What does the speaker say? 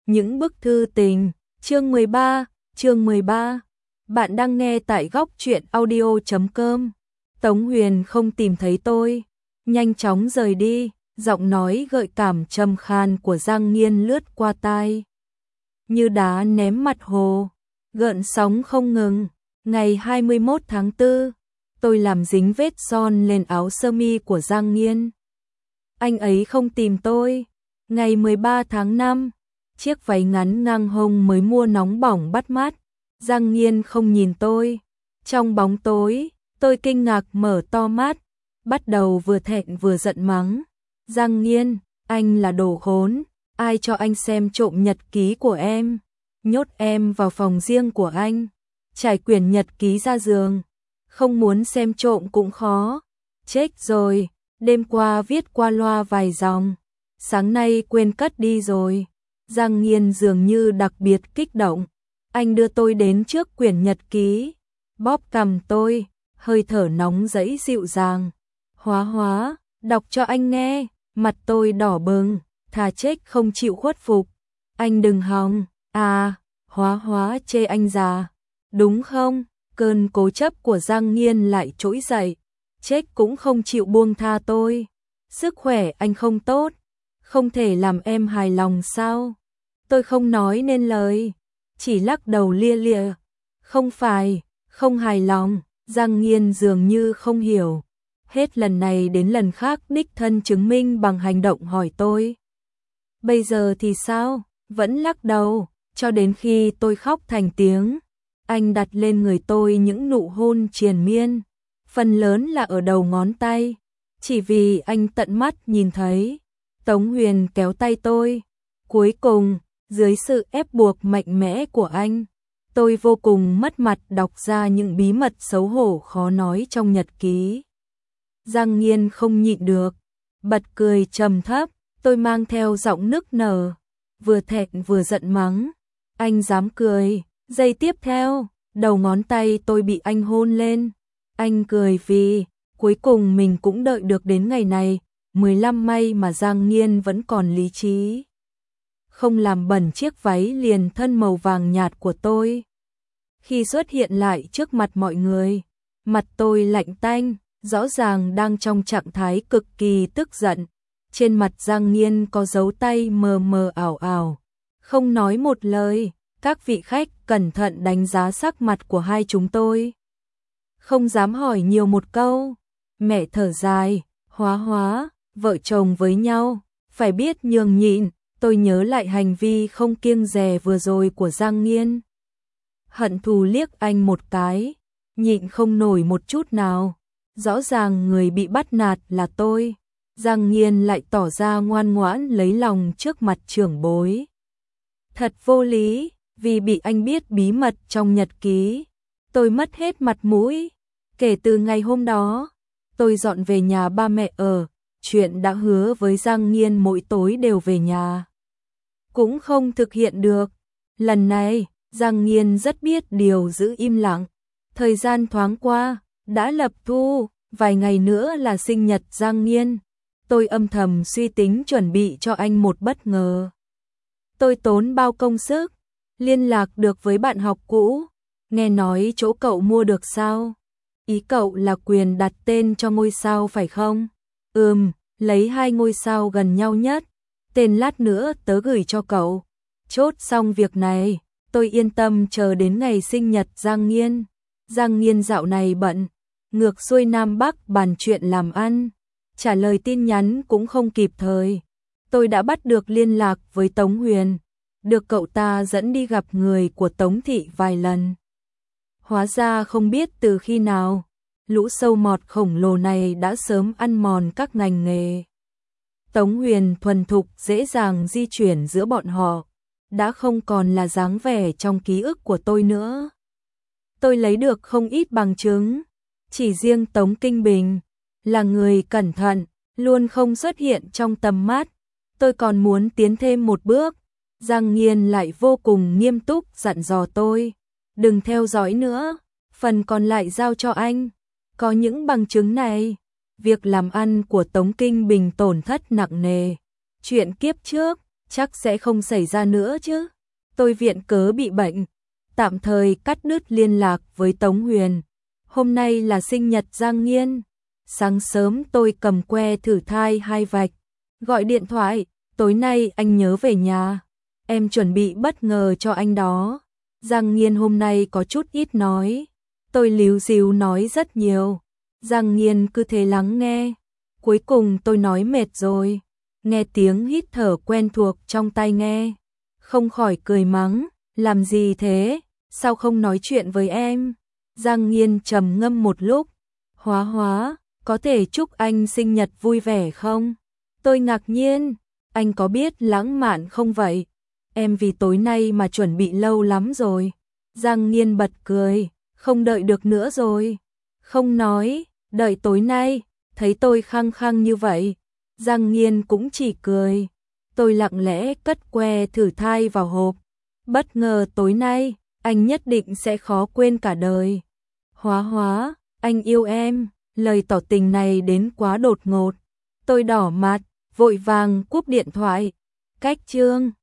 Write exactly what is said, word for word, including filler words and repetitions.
những bức thư tình, chương mười ba, chương mười ba. Bạn đang nghe tại góc truyện audio chấm com. Tống Huyền không tìm thấy tôi, nhanh chóng rời đi, giọng nói gợi cảm trầm khan của Giang Nghiên lướt qua tai. Như đá ném mặt hồ, gợn sóng không ngừng. Ngày hai mươi mốt tháng tư, tôi làm dính vết son lên áo sơ mi của Giang Nghiên. Anh ấy không tìm tôi. Ngày mười ba tháng năm, chiếc váy ngắn ngang hông mới mua nóng bỏng bắt mắt. Giang Nghiên không nhìn tôi. Trong bóng tối, tôi kinh ngạc mở to mắt, bắt đầu vừa thẹn vừa giận mắng. Giang Nghiên, anh là đồ khốn, ai cho anh xem trộm nhật ký của em? Nhốt em vào phòng riêng của anh, trải quyển nhật ký ra giường, không muốn xem trộm cũng khó. Chết rồi, đêm qua viết qua loa vài dòng, sáng nay quên cất đi rồi. Giang Nghiên dường như đặc biệt kích động. Anh đưa tôi đến trước quyển nhật ký, bóp cằm tôi, hơi thở nóng rẫy dịu dàng. Hóa hóa, đọc cho anh nghe. Mặt tôi đỏ bừng, thà chết không chịu khuất phục. Anh đừng hòng. À, Hóa hóa chê anh già, đúng không? Cơn cố chấp của Giang Nghiên lại trỗi dậy, chết cũng không chịu buông tha tôi. Sức khỏe anh không tốt, không thể làm em hài lòng sao? Tôi không nói nên lời, chỉ lắc đầu lia lịa. Không phải, không hài lòng. Giang Nghiên dường như không hiểu, hết lần này đến lần khác đích thân chứng minh bằng hành động hỏi tôi. Bây giờ thì sao? Vẫn lắc đầu, cho đến khi tôi khóc thành tiếng. Anh đặt lên người tôi những nụ hôn triền miên, phần lớn là ở đầu ngón tay, chỉ vì anh tận mắt nhìn thấy. Tống Huyền kéo tay tôi. Cuối cùng, dưới sự ép buộc mạnh mẽ của anh, tôi vô cùng mất mặt đọc ra những bí mật xấu hổ khó nói trong nhật ký. Giang Nghiên không nhịn được, bật cười trầm thấp. Tôi mang theo giọng nức nở, vừa thẹn vừa giận mắng. Anh dám cười. Giây tiếp theo, đầu ngón tay tôi bị anh hôn lên. Anh cười vì cuối cùng mình cũng đợi được đến ngày này. Mười lăm may mà Giang Nghiên vẫn còn lý trí, không làm bẩn chiếc váy liền thân màu vàng nhạt của tôi. Khi xuất hiện lại trước mặt mọi người, mặt tôi lạnh tanh, rõ ràng đang trong trạng thái cực kỳ tức giận. Trên mặt Giang Nghiên có dấu tay mờ mờ ảo ảo, không nói một lời. Các vị khách cẩn thận đánh giá sắc mặt của hai chúng tôi, không dám hỏi nhiều một câu. Mẹ thở dài. Hóa hóa, vợ chồng với nhau, phải biết nhường nhịn. Tôi nhớ lại hành vi không kiêng dè vừa rồi của Giang Nghiên, hận thù liếc anh một cái, nhịn không nổi một chút nào. Rõ ràng người bị bắt nạt là tôi, Giang Nghiên lại tỏ ra ngoan ngoãn lấy lòng trước mặt trưởng bối. Thật vô lý, vì bị anh biết bí mật trong nhật ký, tôi mất hết mặt mũi. Kể từ ngày hôm đó, tôi dọn về nhà ba mẹ ở, chuyện đã hứa với Giang Nghiên mỗi tối đều về nhà, cũng không thực hiện được. Lần này, Giang Nghiên rất biết điều giữ im lặng. Thời gian thoáng qua, đã lập thu, vài ngày nữa là sinh nhật Giang Nghiên. Tôi âm thầm suy tính chuẩn bị cho anh một bất ngờ. Tôi tốn bao công sức, liên lạc được với bạn học cũ. Nghe nói chỗ cậu mua được sao? Ý cậu là quyền đặt tên cho ngôi sao phải không? Ừm, lấy hai ngôi sao gần nhau nhất. Tên lát nữa tớ gửi cho cậu. Chốt xong việc này, tôi yên tâm chờ đến ngày sinh nhật Giang Nghiên. Giang Nghiên dạo này bận, ngược xuôi Nam Bắc bàn chuyện làm ăn, trả lời tin nhắn cũng không kịp thời. Tôi đã bắt được liên lạc với Tống Huyền, được cậu ta dẫn đi gặp người của Tống thị vài lần. Hóa ra không biết từ khi nào, lũ sâu mọt khổng lồ này đã sớm ăn mòn các ngành nghề. Tống Huyền thuần thục dễ dàng di chuyển giữa bọn họ, đã không còn là dáng vẻ trong ký ức của tôi nữa. Tôi lấy được không ít bằng chứng, chỉ riêng Tống Kinh Bình là người cẩn thận, luôn không xuất hiện trong tầm mắt. Tôi còn muốn tiến thêm một bước, Giang Nghiên lại vô cùng nghiêm túc dặn dò tôi, đừng theo dõi nữa, phần còn lại giao cho anh. Có những bằng chứng này, việc làm ăn của Tống Kinh Bình tổn thất nặng nề. Chuyện kiếp trước, chắc sẽ không xảy ra nữa chứ. Tôi viện cớ bị bệnh, tạm thời cắt đứt liên lạc với Tống Huyền. Hôm nay là sinh nhật Giang Nghiên. Sáng sớm tôi cầm que thử thai hai vạch, gọi điện thoại, tối nay anh nhớ về nhà. Em chuẩn bị bất ngờ cho anh đó. Giang Nghiên hôm nay có chút ít nói. Tôi líu díu nói rất nhiều. Giang Nghiên cứ thế lắng nghe. Cuối cùng tôi nói mệt rồi. Nghe tiếng hít thở quen thuộc trong tai nghe. Không khỏi cười mắng. Làm gì thế? Sao không nói chuyện với em? Giang Nghiên trầm ngâm một lúc. Hóa hóa, có thể chúc anh sinh nhật vui vẻ không? Tôi ngạc nhiên. Anh có biết lãng mạn không vậy? Em vì tối nay mà chuẩn bị lâu lắm rồi. Giang Nghiên bật cười. Không đợi được nữa rồi. Không nói, đợi tối nay. Thấy tôi khăng khăng như vậy. Giang Nghiên cũng chỉ cười. Tôi lặng lẽ cất que thử thai vào hộp. Bất ngờ tối nay, anh nhất định sẽ khó quên cả đời. Hóa hóa, anh yêu em. Lời tỏ tình này đến quá đột ngột. Tôi đỏ mặt, vội vàng cúp điện thoại. Cách chương